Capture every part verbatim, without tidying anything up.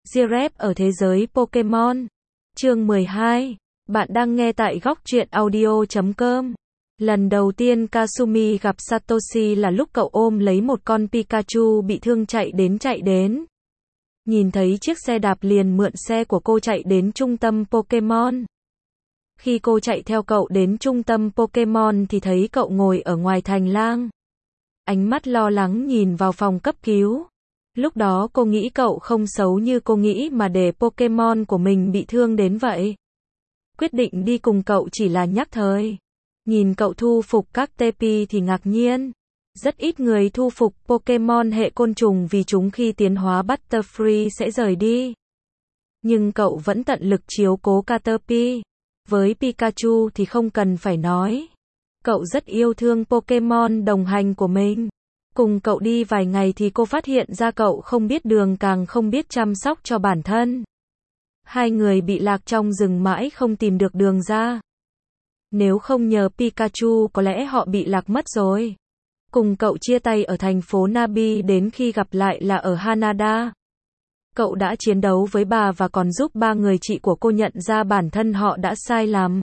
Giraffe ở thế giới Pokemon. Chương mười hai. Bạn đang nghe tại góc truyện audio chấm com. Lần đầu tiên Kasumi gặp Satoshi là lúc cậu ôm lấy một con Pikachu bị thương chạy đến chạy đến. Nhìn thấy chiếc xe đạp liền mượn xe của cô chạy đến trung tâm Pokemon. Khi cô chạy theo cậu đến trung tâm Pokemon thì thấy cậu ngồi ở ngoài hành lang. Ánh mắt lo lắng nhìn vào phòng cấp cứu. Lúc đó cô nghĩ cậu không xấu như cô nghĩ mà để Pokemon của mình bị thương đến vậy. Quyết định đi cùng cậu chỉ là nhắc thời. Nhìn cậu thu phục các Tepi thì ngạc nhiên. Rất ít người thu phục Pokemon hệ côn trùng vì chúng khi tiến hóa Butterfree sẽ rời đi. Nhưng cậu vẫn tận lực chiếu cố Caterpie. Với Pikachu thì không cần phải nói. Cậu rất yêu thương Pokemon đồng hành của mình. Cùng cậu đi vài ngày thì cô phát hiện ra cậu không biết đường càng không biết chăm sóc cho bản thân. Hai người bị lạc trong rừng mãi không tìm được đường ra. Nếu không nhờ Pikachu có lẽ họ bị lạc mất rồi. Cùng cậu chia tay ở thành phố Nabi đến khi gặp lại là ở Hanada. Cậu đã chiến đấu với bà và còn giúp ba người chị của cô nhận ra bản thân họ đã sai lầm.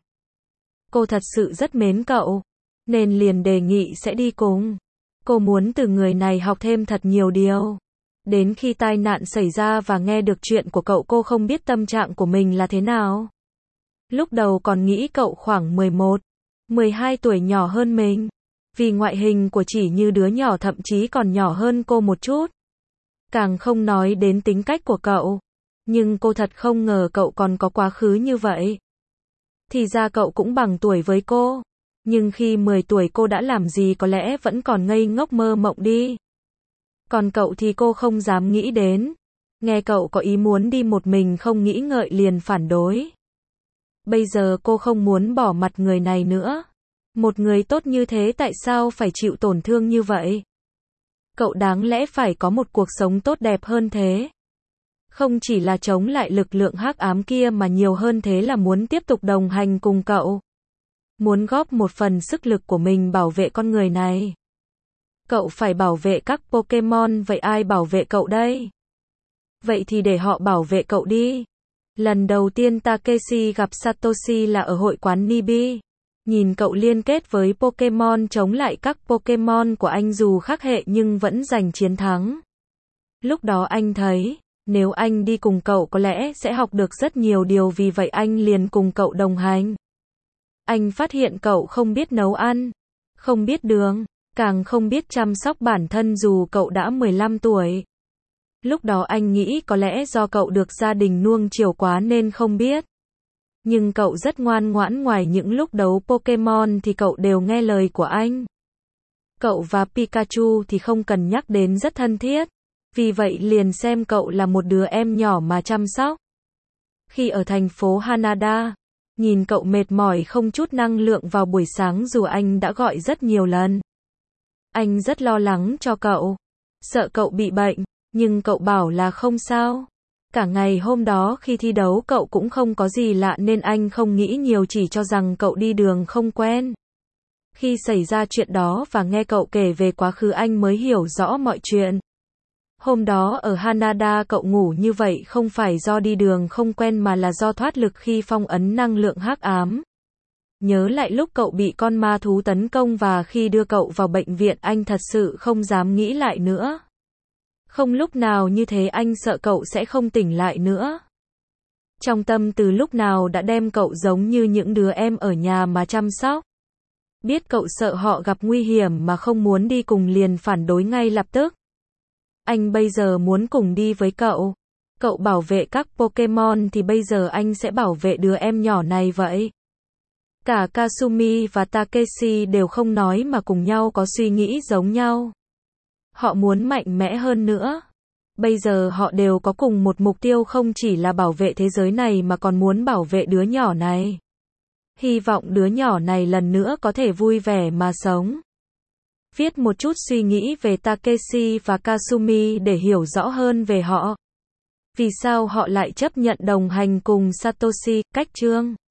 Cô thật sự rất mến cậu, nên liền đề nghị sẽ đi cùng. Cô muốn từ người này học thêm thật nhiều điều. Đến khi tai nạn xảy ra và nghe được chuyện của cậu cô không biết tâm trạng của mình là thế nào. Lúc đầu còn nghĩ cậu khoảng mười một, mười hai tuổi nhỏ hơn mình. Vì ngoại hình của chỉ như đứa nhỏ thậm chí còn nhỏ hơn cô một chút. Càng không nói đến tính cách của cậu. Nhưng cô thật không ngờ cậu còn có quá khứ như vậy. Thì ra cậu cũng bằng tuổi với cô. Nhưng khi mười tuổi cô đã làm gì có lẽ vẫn còn ngây ngốc mơ mộng đi. Còn cậu thì cô không dám nghĩ đến. Nghe cậu có ý muốn đi một mình không nghĩ ngợi liền phản đối. Bây giờ cô không muốn bỏ mặt người này nữa. Một người tốt như thế tại sao phải chịu tổn thương như vậy? Cậu đáng lẽ phải có một cuộc sống tốt đẹp hơn thế. Không chỉ là chống lại lực lượng hắc ám kia mà nhiều hơn thế là muốn tiếp tục đồng hành cùng cậu. Muốn góp một phần sức lực của mình bảo vệ con người này. Cậu phải bảo vệ các Pokemon, vậy ai bảo vệ cậu đây? Vậy thì để họ bảo vệ cậu đi. Lần đầu tiên Takeshi gặp Satoshi là ở hội quán Nibi. Nhìn cậu liên kết với Pokemon chống lại các Pokemon của anh dù khác hệ nhưng vẫn giành chiến thắng. Lúc đó anh thấy, nếu anh đi cùng cậu có lẽ sẽ học được rất nhiều điều vì vậy anh liền cùng cậu đồng hành. Anh phát hiện cậu không biết nấu ăn, không biết đường, càng không biết chăm sóc bản thân dù cậu đã mười lăm tuổi. Lúc đó anh nghĩ có lẽ do cậu được gia đình nuông chiều quá nên không biết. Nhưng cậu rất ngoan ngoãn, ngoài những lúc đấu Pokemon thì cậu đều nghe lời của anh. Cậu và Pikachu thì không cần nhắc đến rất thân thiết. Vì vậy liền xem cậu là một đứa em nhỏ mà chăm sóc. Khi ở thành phố Hanada, nhìn cậu mệt mỏi không chút năng lượng vào buổi sáng dù anh đã gọi rất nhiều lần. Anh rất lo lắng cho cậu. Sợ cậu bị bệnh, nhưng cậu bảo là không sao. Cả ngày hôm đó khi thi đấu cậu cũng không có gì lạ nên anh không nghĩ nhiều chỉ cho rằng cậu đi đường không quen. Khi xảy ra chuyện đó và nghe cậu kể về quá khứ anh mới hiểu rõ mọi chuyện. Hôm đó ở Hanada cậu ngủ như vậy không phải do đi đường không quen mà là do thoát lực khi phong ấn năng lượng hắc ám. Nhớ lại lúc cậu bị con ma thú tấn công và khi đưa cậu vào bệnh viện anh thật sự không dám nghĩ lại nữa. Không lúc nào như thế anh sợ cậu sẽ không tỉnh lại nữa. Trong tâm từ lúc nào đã đem cậu giống như những đứa em ở nhà mà chăm sóc. Biết cậu sợ họ gặp nguy hiểm mà không muốn đi cùng liền phản đối ngay lập tức. Anh bây giờ muốn cùng đi với cậu. Cậu bảo vệ các Pokemon thì bây giờ anh sẽ bảo vệ đứa em nhỏ này vậy. Cả Kasumi và Takeshi đều không nói mà cùng nhau có suy nghĩ giống nhau. Họ muốn mạnh mẽ hơn nữa. Bây giờ họ đều có cùng một mục tiêu không chỉ là bảo vệ thế giới này mà còn muốn bảo vệ đứa nhỏ này. Hy vọng đứa nhỏ này lần nữa có thể vui vẻ mà sống. Viết một chút suy nghĩ về Takeshi và Kasumi để hiểu rõ hơn về họ. Vì sao họ lại chấp nhận đồng hành cùng Satoshi, cách chương.